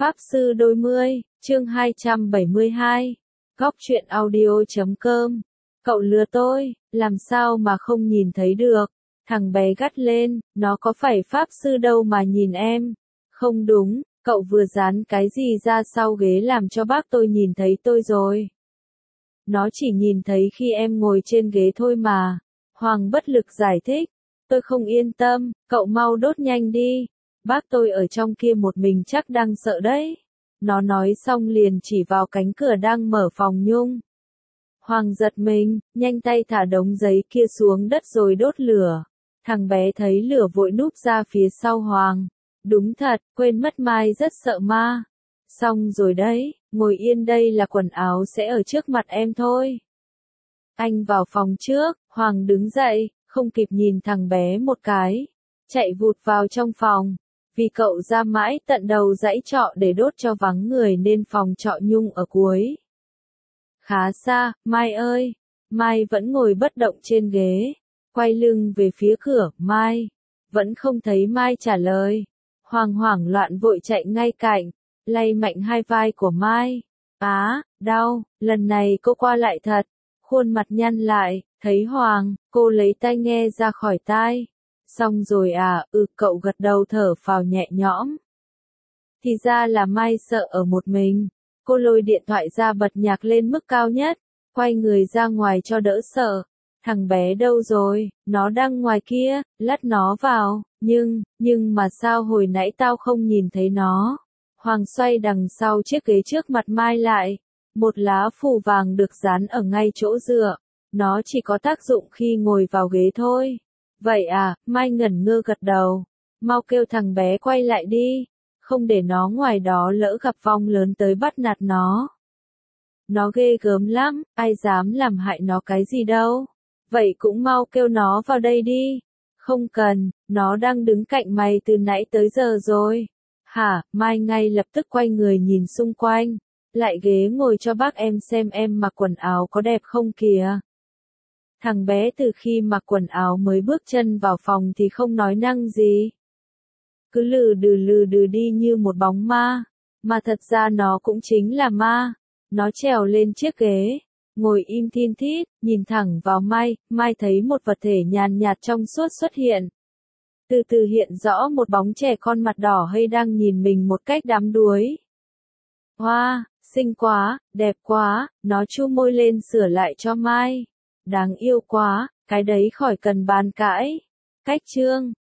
Pháp Sư Đôi Mươi, chương 272. Góc truyện audio.com. Cậu lừa tôi, làm sao mà không nhìn thấy được? Thằng bé gắt lên, nó có phải Pháp Sư đâu mà nhìn em. Không đúng, cậu vừa dán cái gì ra sau ghế làm cho bác tôi nhìn thấy tôi rồi. Nó chỉ nhìn thấy khi em ngồi trên ghế thôi mà. Hoàng bất lực giải thích. Tôi không yên tâm, cậu mau đốt nhanh đi. Bác tôi ở trong kia một mình chắc đang sợ đấy. Nó nói xong liền chỉ vào cánh cửa đang mở phòng Nhung. Hoàng giật mình, nhanh tay thả đống giấy kia xuống đất rồi đốt lửa. Thằng bé thấy lửa vội núp ra phía sau Hoàng. Đúng thật, quên mất Mai rất sợ ma. Xong rồi đấy, ngồi yên đây là quần áo sẽ ở trước mặt em thôi. Anh vào phòng trước, Hoàng đứng dậy, không kịp nhìn thằng bé một cái. Chạy vụt vào trong phòng. Vì cậu ra mãi tận đầu dãy trọ để đốt cho vắng người nên phòng trọ Nhung ở cuối. Khá xa, Mai ơi! Mai vẫn ngồi bất động trên ghế. Quay lưng về phía cửa, Mai. Vẫn không thấy Mai trả lời. Hoàng hoảng loạn vội chạy ngay cạnh. Lay mạnh hai vai của Mai. Đau, lần này cô qua lại thật. Khuôn mặt nhăn lại, thấy Hoàng, cô lấy tai nghe ra khỏi tai. Xong rồi cậu gật đầu thở phào nhẹ nhõm. Thì ra là Mai sợ ở một mình. Cô lôi điện thoại ra bật nhạc lên mức cao nhất, quay người ra ngoài cho đỡ sợ. Thằng bé đâu rồi, nó đang ngoài kia, lắt nó vào, nhưng mà sao hồi nãy tao không nhìn thấy nó. Hoàng xoay đằng sau chiếc ghế trước mặt Mai lại. Một lá phù vàng được dán ở ngay chỗ dựa. Nó chỉ có tác dụng khi ngồi vào ghế thôi. Vậy Mai ngẩn ngơ gật đầu. Mau kêu thằng bé quay lại đi. Không để nó ngoài đó lỡ gặp vong lớn tới bắt nạt nó. Nó ghê gớm lắm, ai dám làm hại nó cái gì đâu. Vậy cũng mau kêu nó vào đây đi. Không cần, nó đang đứng cạnh mày từ nãy tới giờ rồi. Hả, Mai ngay lập tức quay người nhìn xung quanh. Lại ghế ngồi cho bác em xem em mặc quần áo có đẹp không kìa. Thằng bé từ khi mặc quần áo mới bước chân vào phòng thì không nói năng gì. Cứ lừ đừ đi như một bóng ma. Mà thật ra nó cũng chính là ma. Nó trèo lên chiếc ghế. Ngồi im thin thít, nhìn thẳng vào Mai. Mai thấy một vật thể nhàn nhạt trong suốt xuất hiện. Từ từ hiện rõ một bóng trẻ con mặt đỏ hay đang nhìn mình một cách đắm đuối. Hoa, xinh quá, đẹp quá, nó chu môi lên sửa lại cho Mai. Đáng yêu quá, cái đấy khỏi cần bàn cãi. Cách chương